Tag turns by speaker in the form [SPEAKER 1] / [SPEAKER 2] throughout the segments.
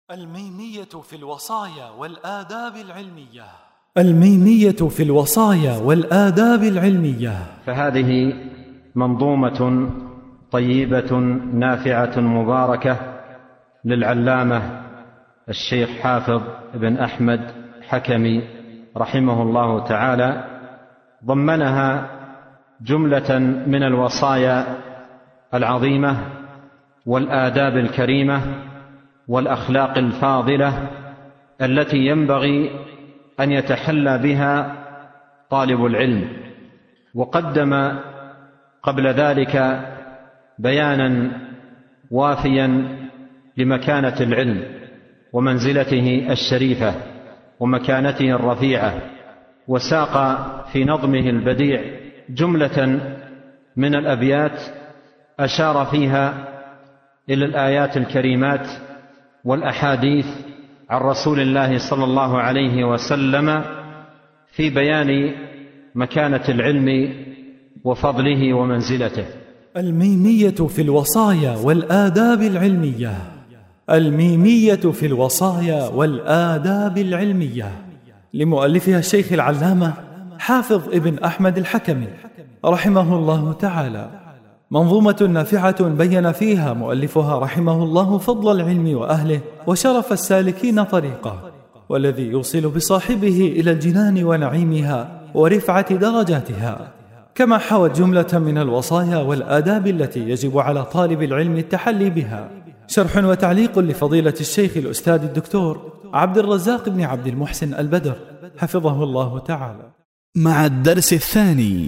[SPEAKER 1] الميمية في الوصايا والآداب العلمية. الميمية في الوصايا والآداب العلمية.
[SPEAKER 2] فهذه منظومة طيبة نافعة مباركة للعلامة الشيخ حافظ بن أحمد حكمي رحمه الله تعالى، ضمنها جملة من الوصايا العظيمة والآداب الكريمة والأخلاق الفاضلة التي ينبغي أن يتحلى بها طالب العلم. وقدم قبل ذلك بيانا وافيا لمكانة العلم ومنزلته الشريفة ومكانته الرفيعة، وساق في نظمه البديع جملة من الأبيات أشار فيها إلى الآيات الكريمات والأحاديث عن رسول الله صلى الله عليه وسلم في بيان مكانة العلم وفضله ومنزلته.
[SPEAKER 1] الميمية في الوصايا والآداب العلمية. الميمية في الوصايا والآداب العلمية لمؤلفها الشيخ العلامة حافظ ابن أحمد الحكمي رحمه الله تعالى، منظومة نافعة بين فيها مؤلفها رحمه الله فضل العلم وأهله وشرف السالكين طريقه، والذي يوصل بصاحبه إلى الجنان ونعيمها ورفعة درجاتها، كما حوت جملة من الوصايا والآداب التي يجب على طالب العلم التحلي بها. شرح وتعليق لفضيلة الشيخ الأستاذ الدكتور عبد الرزاق بن عبد المحسن البدر حفظه الله تعالى.
[SPEAKER 3] مع الدرس الثاني.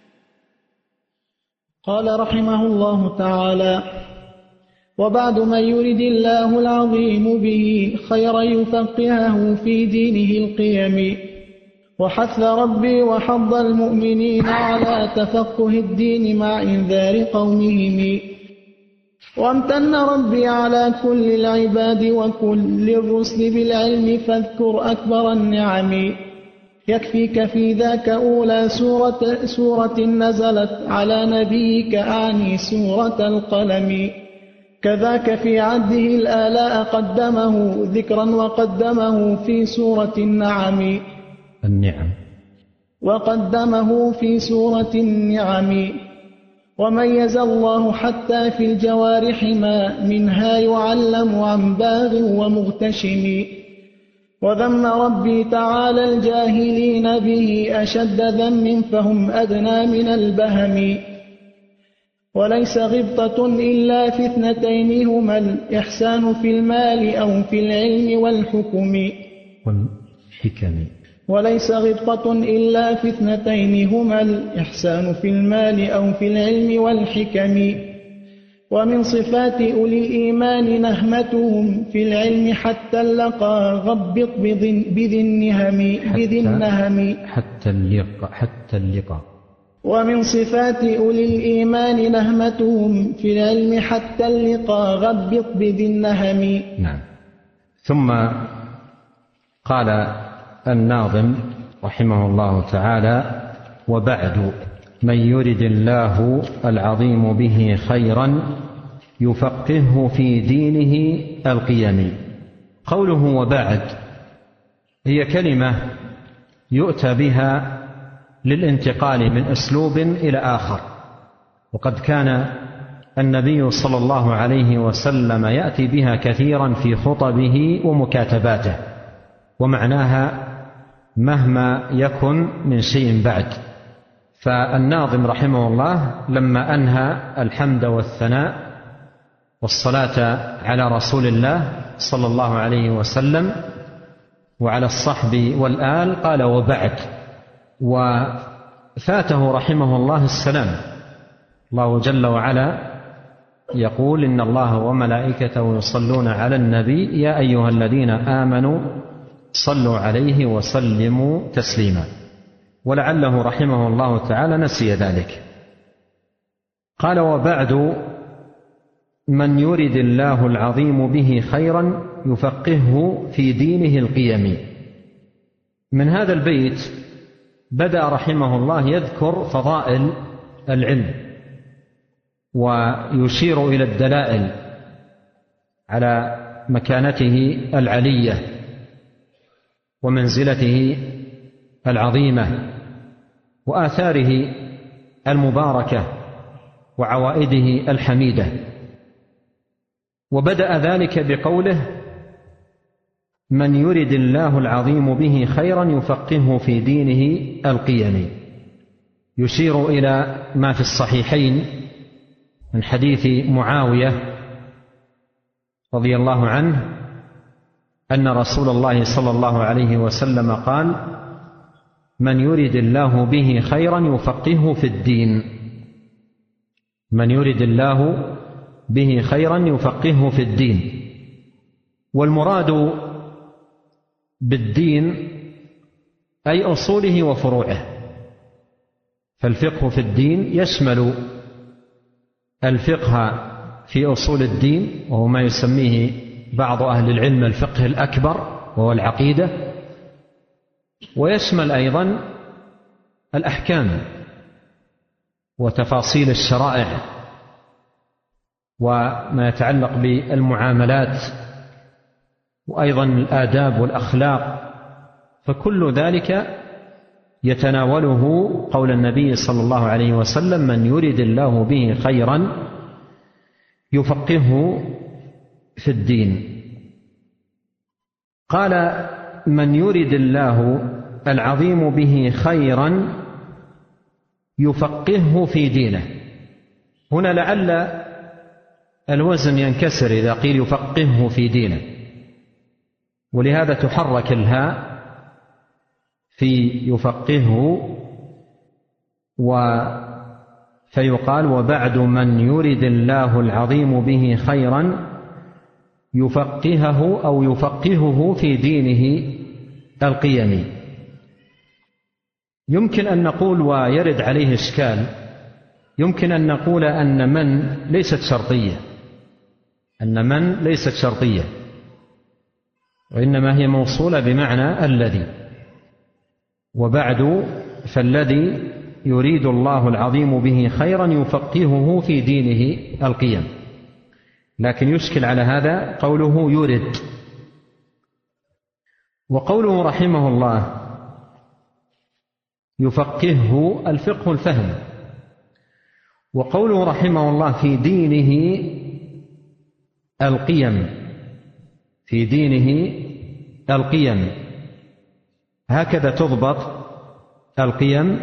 [SPEAKER 4] قال رحمه الله تعالى: وبعد من يرد الله العظيم به خيرا يفقهه في دينه القيم، وحث ربي وحض المؤمنين على تفقه الدين مع إنذار قومهم، وامتن ربي على كل العباد وكل الرسل بالعلم فاذكر أكبر النعم. يكفيك في ذاك أولى سورة نزلت على نبيك، أعني سورة القلم. كذاك في عده الآلاء قدمه ذكرا وقدمه في سورة النعم. وقدمه في سورة النعم. وميز الله حتى في الجوارح ما منها يعلم عن باغ ومغتشم. وذم ربي تعالى الجاهلين به أشد ذم فهم أدنى من البهم. وليس غبطة إلا في اثنتين هما الإحسان في المال أو في العلم والحكم. وليس غبطة إلا في اثنتين هما الإحسان في المال أو في العلم والحكم. ومن صفات أولي الإيمان نهمتهم في العلم حتى اللقى غبط بذي النهم. ومن صفات أولي الإيمان نهمتهم في العلم حتى اللقى غبط بذي النهم.
[SPEAKER 2] نعم. ثم قال الناظم رحمه الله تعالى: وبعد من يرد الله العظيم به خيرا يفقهه في دينه القيم. قوله وبعد هي كلمة يؤتى بها للانتقال من أسلوب إلى آخر، وقد كان النبي صلى الله عليه وسلم يأتي بها كثيرا في خطبه ومكاتباته، ومعناها مهما يكن من شيء بعد. فالناظم رحمه الله لما أنهى الحمد والثناء والصلاة على رسول الله صلى الله عليه وسلم وعلى الصحب والآل قال وبعد، وفاته رحمه الله السلام. الله جل وعلا يقول: إن الله وملائكته يصلون على النبي يا أيها الذين آمنوا صلوا عليه وسلموا تسليما. ولعله رحمه الله تعالى نسي ذلك. قال: وبعد من يرد الله العظيم به خيرا يفقهه في دينه القيم. من هذا البيت بدأ رحمه الله يذكر فضائل العلم ويشير إلى الدلائل على مكانته العلية ومنزلته العظيمة وآثاره المباركة وعوائده الحميدة. وبدأ ذلك بقوله: من يرد الله العظيم به خيرا يفقهه في دينه القيم، يشير إلى ما في الصحيحين من حديث معاوية رضي الله عنه أن رسول الله صلى الله عليه وسلم قال: من يرد الله به خيرا يفقهه في الدين. من يرد الله به خيرا يفقهه في الدين. والمراد بالدين أي أصوله وفروعه، فالفقه في الدين يشمل الفقه في أصول الدين وهو ما يسميه بعض أهل العلم الفقه الأكبر وهو العقيدة، ويشمل أيضا الأحكام وتفاصيل الشرائع وما يتعلق بالمعاملات وأيضا الآداب والأخلاق، فكل ذلك يتناوله قول النبي صلى الله عليه وسلم: من يرد الله به خيرا يفقهه في الدين. قال: من يرد الله العظيم به خيرا يفقهه في دينه. هنا لعل الوزن ينكسر إذا قيل يفقهه في دينه، ولهذا تحرك الهاء في يفقهه فيقال: وبعد من يرد الله العظيم به خيرا يفقهه أو يفقهه في دينه القيم. يمكن أن نقول، ويرد عليه إشكال، يمكن أن نقول أن من ليست شرطية، أن من ليست شرطية، وإنما هي موصولة بمعنى الذي. وبعد فالذي يريد الله العظيم به خيرا يفقهه في دينه القيم. لكن يشكل على هذا قوله يرد. وقوله رحمه الله يفقهه الفقه الفهم، وقوله رحمه الله في دينه القيم، في دينه القيم، هكذا تضبط القيم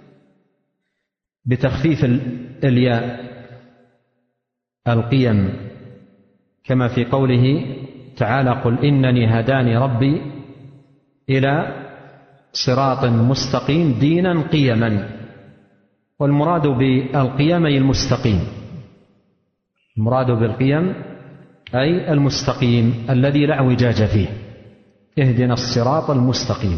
[SPEAKER 2] بتخفيف الياء، القيم، كما في قوله تعالى: قل إنني هداني ربي إلى صراط مستقيم دينا قيما. والمراد بالقيم أي المستقيم، المراد بالقيم أي المستقيم الذي لا اعوجاج فيه، اهدنا الصراط المستقيم.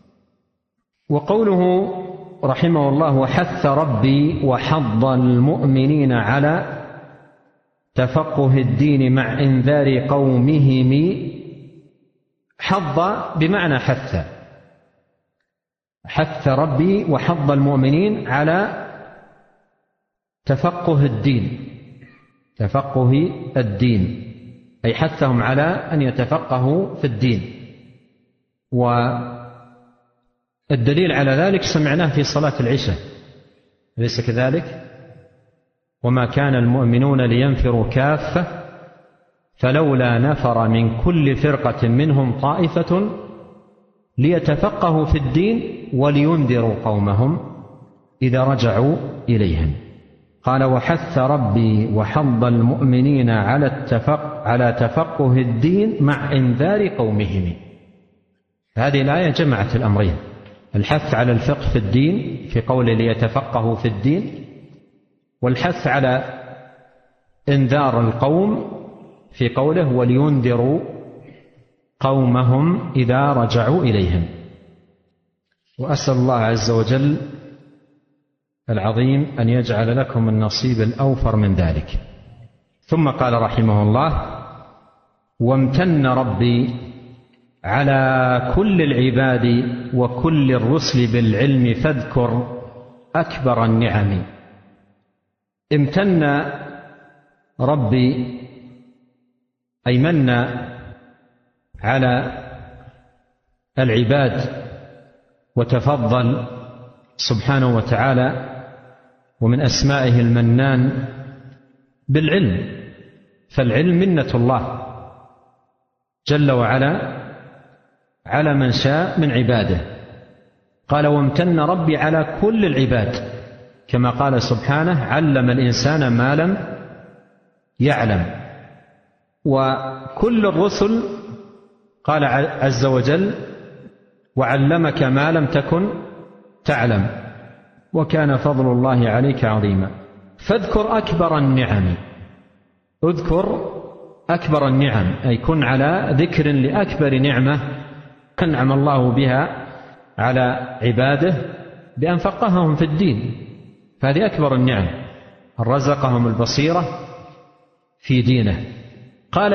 [SPEAKER 2] وقوله رحمه الله وحث ربي وحض المؤمنين على تفقه الدين مع إنذار قومهم، حض بمعنى حث، حث ربي وحض المؤمنين على تفقه الدين، تفقه الدين أي حثهم على أن يتفقهوا في الدين. والدليل على ذلك سمعناه في صلاة العشاء، أليس كذلك؟ وما كان المؤمنون لينفروا كافة فلولا نفر من كل فرقة منهم طائفة ليتفقهوا في الدين ولينذروا قومهم إذا رجعوا إليهم. قال وحث ربي وحض المؤمنين على تفقه الدين مع إنذار قومهم. هذه الآية جمعت الأمرين، الحث على الفقه في الدين في قوله ليتفقهوا في الدين، والحث على إنذار القوم في قوله ولينذروا قومهم إذا رجعوا إليهم. وأسأل الله عز وجل العظيم أن يجعل لكم النصيب الأوفر من ذلك. ثم قال رحمه الله وامتن ربي على كل العباد وكل الرسل بالعلم فاذكر أكبر النعم. امتن ربي أي من على العباد وتفضل سبحانه وتعالى، ومن أسمائه المنان بالعلم، فالعلم منة الله جل وعلا على من شاء من عباده. قال وامتن ربي على كل العباد، كما قال سبحانه علم الإنسان ما لم يعلم. وكل الرسل قال عز وجل وعلمك ما لم تكن تعلم وكان فضل الله عليك عظيما. فاذكر أكبر النعم، اذكر أكبر النعم، أي كن على ذكر لأكبر نعمة أنعم الله بها على عباده بأن فقههم في الدين، فهذه أكبر النعم، رزقهم البصيرة في دينه. قال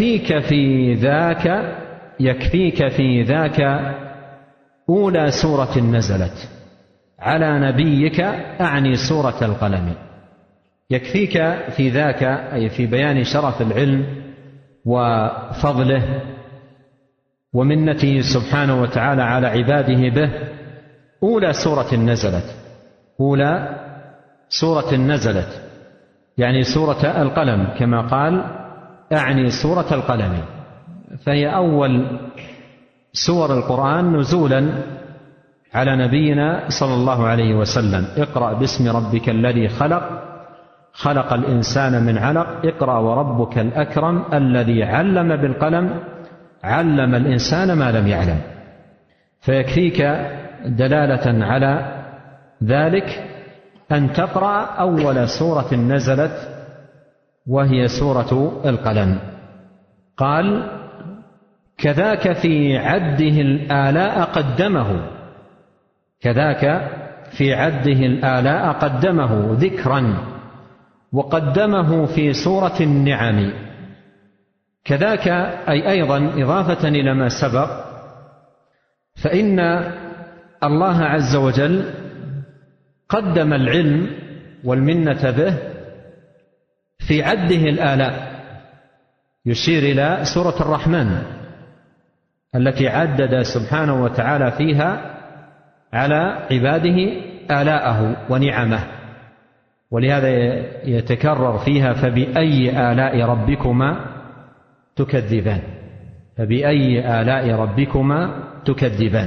[SPEAKER 2] يكفيك في ذاك أولى سورة نزلت على نبيك، أعني سورة القلم. يكفيك في ذاك أي في بيان شرف العلم وفضله ومنته سبحانه وتعالى على عباده به أولى سورة نزلت، أولى سورة نزلت يعني سورة القلم، كما قال أعني سورة القلم، فهي أول سور القرآن نزولا على نبينا صلى الله عليه وسلم. اقرأ باسم ربك الذي خلق، خلق الإنسان من علق، اقرأ وربك الأكرم الذي علم بالقلم، علم الإنسان ما لم يعلم. فيكفيك دلالة على ذلك أن تقرأ أول سورة نزلت وهي سورة القلم. قال كذاك في عده الآلاء قدمه، كذاك في عده الآلاء قدمه ذكرا، وقدمه في سورة النعم. كذاك أي أيضا إضافة إلى ما سبق، فإن الله عز وجل قدم العلم والمنة به في عده الآلاء، يشير إلى سورة الرحمن التي عدد سبحانه وتعالى فيها على عباده آلاءه ونعمه، ولهذا يتكرر فيها فبأي آلاء ربكما تكذبان، فبأي آلاء ربكما تكذبان.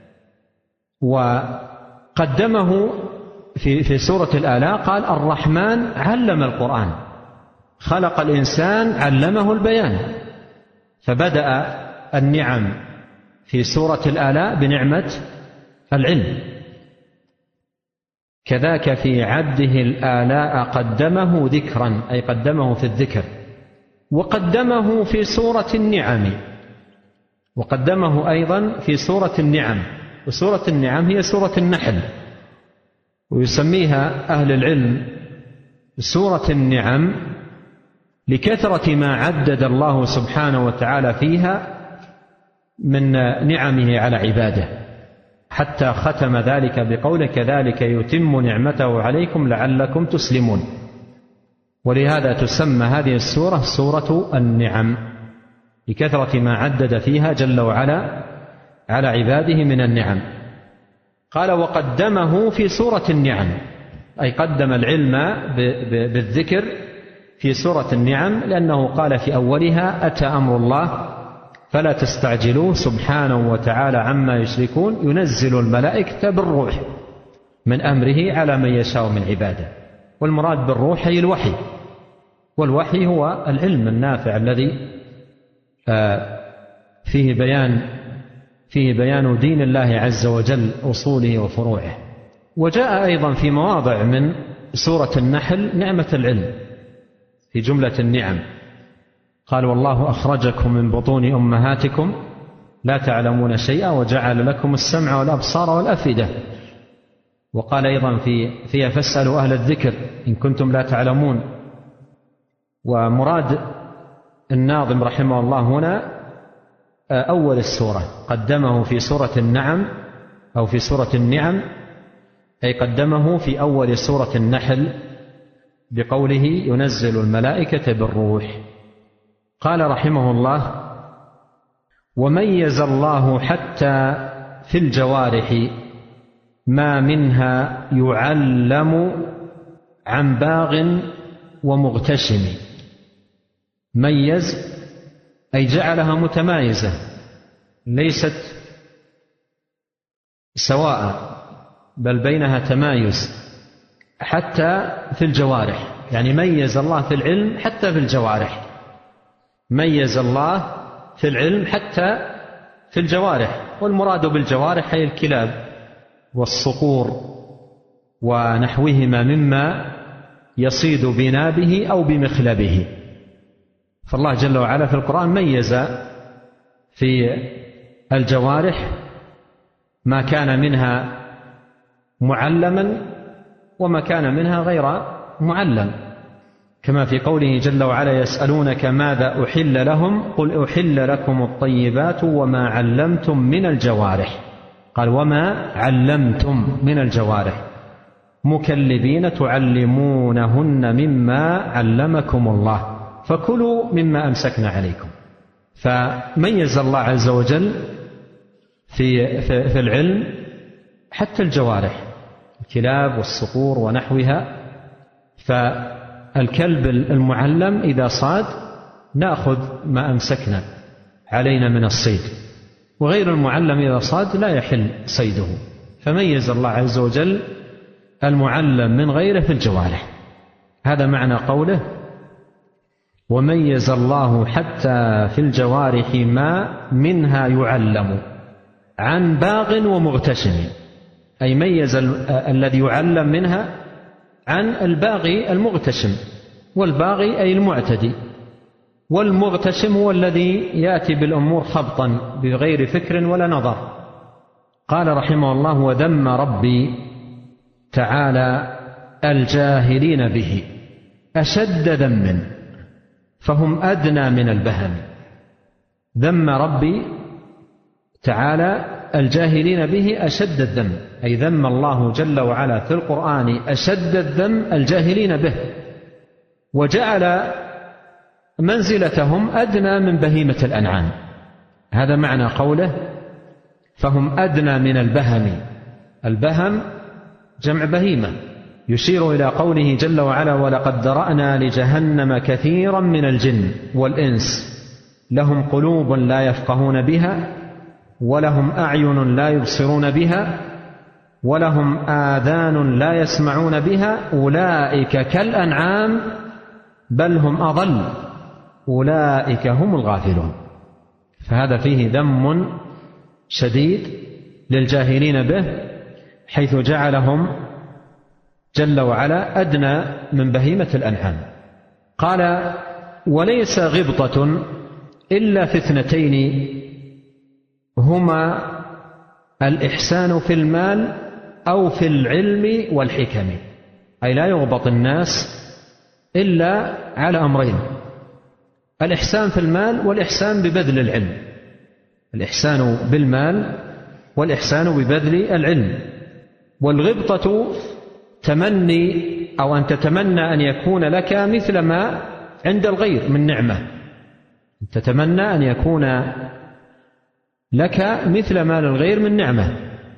[SPEAKER 2] وقدمه في سورة الآلاء قال الرحمن علم القرآن، خلق الإنسان علمه البيان، فبدأ النعم في سورة الآلاء بنعمة العلم. كذاك في عبده الآلاء قدمه ذكرا أي قدمه في الذكر، وقدمه في سورة النعم، وقدمه أيضا في سورة النعم. وسورة النعم هي سورة النحل، ويسميها أهل العلم سورة النعم لكثرة ما عدد الله سبحانه وتعالى فيها من نعمه على عباده، حتى ختم ذلك بقوله كذلك يتم نعمته عليكم لعلكم تسلمون. ولهذا تسمى هذه السورة سورة النعم لكثرة ما عدد فيها جل وعلا على عباده من النعم. قال وقدمه في سورة النعم أي قدم العلم بالذكر في سورة النعم، لأنه قال في أولها أتى أمر الله فلا تستعجلوه سبحانه وتعالى عما يشركون ينزل الملائكة بالروح من أمره على من يشاء من عباده. والمراد بالروح هي الوحي، والوحي هو العلم النافع الذي فيه بيان دين الله عز وجل أصوله وفروعه. وجاء أيضا في مواضع من سورة النحل نعمة العلم في جملة النعم، قال والله أخرجكم من بطون أمهاتكم لا تعلمون شيئا وجعل لكم السمع والأبصار والأفئدة. وقال أيضا فيها فاسألوا أهل الذكر إن كنتم لا تعلمون. ومراد الناظم رحمه الله هنا أول السورة، قدمه في سورة النعم أو في سورة النعم، أي قدمه في أول سورة النحل بقوله ينزل الملائكة بالروح. قال رحمه الله: وميز الله حتى في الجوارح ما منها يعلم عن باغ ومغتشم. ميز أي جعلها متمايزة، ليست سواء بل بينها تمايز حتى في الجوارح، يعني ميز الله في العلم حتى في الجوارح. ميز الله في العلم حتى في الجوارح، والمراد بالجوارح هي الكلاب والصقور ونحوهما مما يصيد بنابه أو بمخلبه. فالله جل وعلا في القرآن ميز في الجوارح ما كان منها معلما وما كان منها غير معلم، كما في قوله جل وعلا: يسألونك ماذا أحل لهم قل أحل لكم الطيبات وما علمتم من الجوارح. قال: وما علمتم من الجوارح مكلبين تعلمونهن مما علمكم الله فكلوا مما أمسكنا عليكم. فميز الله عز وجل في العلم حتى الجوارح، الكلاب والصقور ونحوها. فالكلب المعلم إذا صاد نأخذ ما أمسكنا علينا من الصيد، وغير المعلم إذا صاد لا يحل صيده. فميز الله عز وجل المعلم من غيره في الجوارح. هذا معنى قوله: وميز الله حتى في الجوارح ما منها يعلم عن باغ ومغتشم، أي ميز الذي يعلم منها عن الباغي المغتشم، والباغي أي المعتدي، والمغتشم هو الذي يأتي بالأمور خبطا بغير فكر ولا نظر. قال رحمه الله: وذم ربي تعالى الجاهلين به أشد ذم فهم أدنى من البهم. ذم ربي تعالى الجاهلين به أشد الذم، أي ذم الله جل وعلا في القرآن أشد الذم الجاهلين به، وجعل منزلتهم أدنى من بهيمة الأنعام. هذا معنى قوله: فهم أدنى من البهم. البهم جمع بهيمة، يشير إلى قوله جل وعلا: ولقد ذرأنا لجهنم كثيرا من الجن والإنس لهم قلوب لا يفقهون بها ولهم أعين لا يبصرون بها ولهم آذان لا يسمعون بها أولئك كالأنعام بل هم أضل أولئك هم الغافلون. فهذا فيه ذم شديد للجاهلين به، حيث جعلهم جل وعلا أدنى من بهيمة الأنعام. قال: وليس غبطة إلا في اثنتين هما الإحسان في المال أو في العلم والحكم. أي لا يغبط الناس إلا على أمرين: الإحسان في المال والإحسان ببذل العلم. الإحسان بالمال والإحسان ببذل العلم. والغبطة تمني أو أن تتمنى أن يكون لك مثل ما عند الغير من نعمة، تتمنى أن يكون لك مثل ما للغير من نعمة.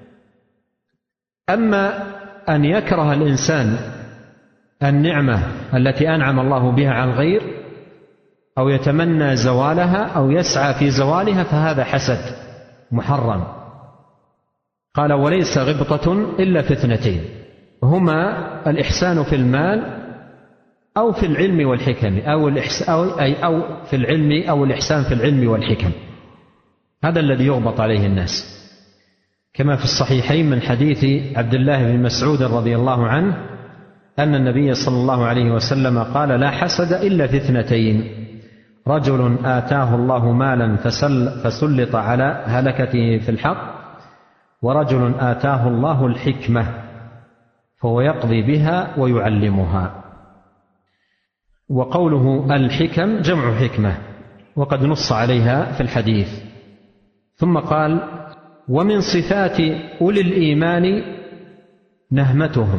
[SPEAKER 2] أما أن يكره الإنسان النعمة التي أنعم الله بها على الغير أو يتمنى زوالها أو يسعى في زوالها فهذا حسد محرم. قال: وليس غبطة إلا في اثنتين هما الإحسان في المال أو في العلم والحكم، أو في العلم أو الإحسان في العلم والحكم. هذا الذي يغبط عليه الناس، كما في الصحيحين من حديث عبد الله بن مسعود رضي الله عنه أن النبي صلى الله عليه وسلم قال: لا حسد إلا في اثنتين: رجل آتاه الله مالا فسلط على هلكته في الحق، ورجل آتاه الله الحكمة فهو يقضي بها ويعلمها. وقوله الحكم جمع حكمة، وقد نص عليها في الحديث. ثم قال: ومن صفات أولي الإيمان نهمتهم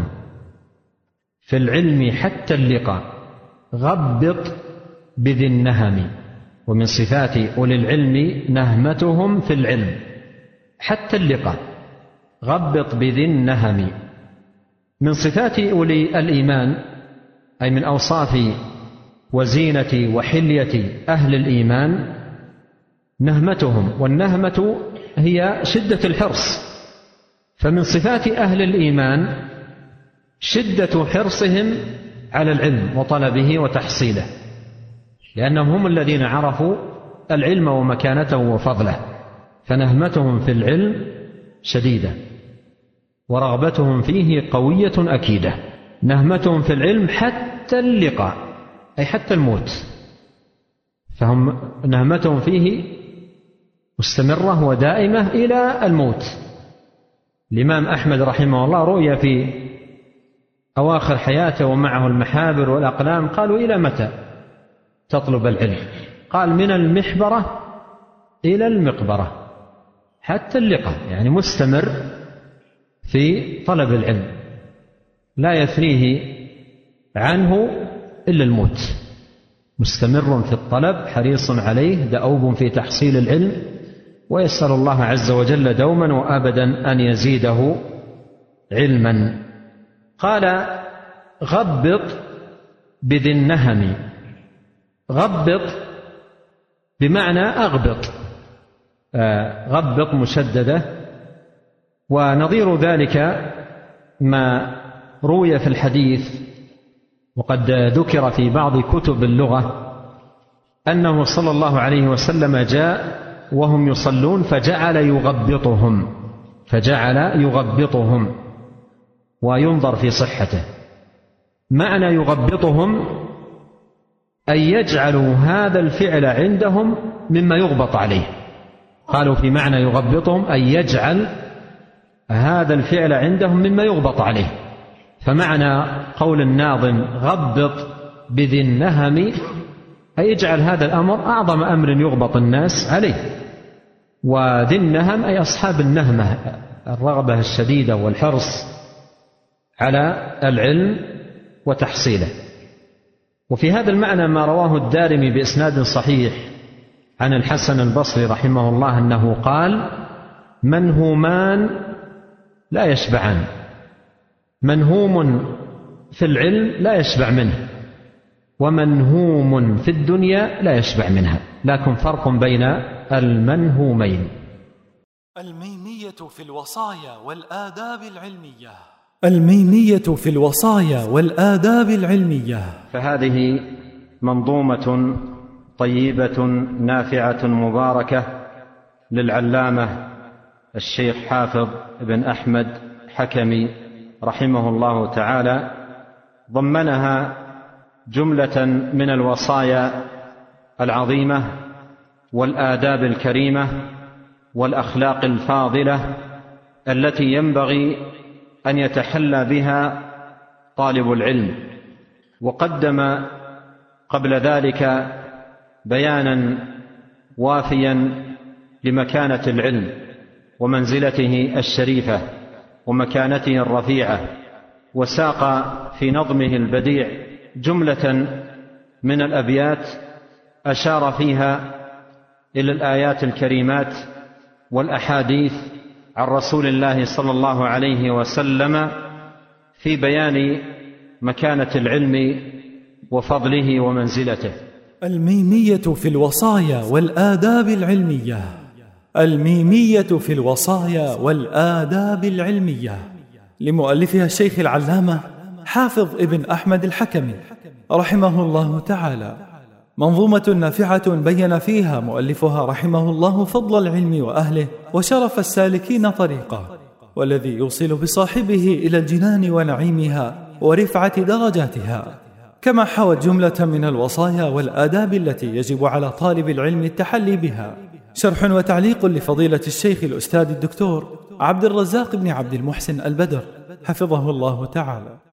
[SPEAKER 2] في العلم حتى اللقاء غبط بذي النهم. ومن صفات أولي العلم نهمتهم في العلم حتى اللقاء. غبط بذي النهم. من صفات أولي الإيمان أي من أوصاف وزينة وحلية أهل الإيمان نهمتهم، والنهمة هي شدة الحرص. فمن صفات أهل الإيمان شدة حرصهم على العلم وطلبه وتحصيله، لأنهم هم الذين عرفوا العلم ومكانته وفضله، فنهمتهم في العلم شديدة ورغبتهم فيه قوية أكيدة. نهمتهم في العلم حتى اللقاء أي حتى الموت، فهم نهمتهم فيه مستمرة ودائمة إلى الموت. الإمام أحمد رحمه الله رؤيا في أواخر حياته ومعه المحابر والأقلام، قالوا: إلى متى تطلب العلم؟ قال: من المحبرة إلى المقبرة حتى اللقاء، يعني مستمر في طلب العلم لا يثنيه عنه إلا الموت، مستمر في الطلب حريص عليه دؤوب في تحصيل العلم، ويسأل الله عز وجل دوما وأبدا أن يزيده علما. قال: غبط بذي النهم. غبط بمعنى أغبط، غبط مشددة. ونظير ذلك ما روي في الحديث وقد ذكر في بعض كتب اللغة أنه صلى الله عليه وسلم جاء وهم يصلون فجعل يغبطهم وينظر في صحته. معنى يغبطهم أن يجعلوا هذا الفعل عندهم مما يغبط عليه. قالوا في معنى يغبطهم أن يجعل هذا الفعل عندهم مما يغبط عليه. فمعنى قول الناظم غبط بذي النهم أي يجعل هذا الأمر أعظم أمر يغبط الناس عليه. وذي النهم أي أصحاب النهمة، الرغبة الشديدة والحرص على العلم وتحصيله. وفي هذا المعنى ما رواه الدارمي بإسناد صحيح عن الحسن البصري رحمه الله أنه قال: منهومان لا يشبعان. منهوم في العلم لا يشبع منه، ومنهوم في الدنيا لا يشبع منها، لكن فرق بين المنهومين.
[SPEAKER 1] الميمية في الوصايا والآداب العلمية. الميمية في الوصايا والآداب العلمية.
[SPEAKER 2] فهذه منظومة طيبة نافعة مباركة للعلامة الشيخ حافظ بن أحمد حكمي رحمه الله تعالى، ضمنها جملة من الوصايا العظيمة والآداب الكريمة والأخلاق الفاضلة التي ينبغي أن يتحلى بها طالب العلم. وقدم قبل ذلك بيانا وافيا لمكانة العلم ومنزلته الشريفة ومكانته الرفيعة، وساق في نظمه البديع جملة من الأبيات أشار فيها إلى الآيات الكريمات والأحاديث عن رسول الله صلى الله عليه وسلم في بيان مكانة العلم وفضله ومنزلته.
[SPEAKER 1] الميمية في الوصايا والآداب العلمية. الميمية في الوصايا والآداب العلمية لمؤلفها الشيخ العلامة حافظ ابن أحمد الحكمي رحمه الله تعالى، منظومة نافعة بين فيها مؤلفها رحمه الله فضل العلم وأهله وشرف السالكين طريقه، والذي يوصل بصاحبه إلى الجنان ونعيمها ورفعة درجاتها. كما حوت جملة من الوصايا والآداب التي يجب على طالب العلم التحلي بها. شرح وتعليق لفضيلة الشيخ الأستاذ الدكتور عبد الرزاق بن عبد المحسن البدر حفظه الله تعالى.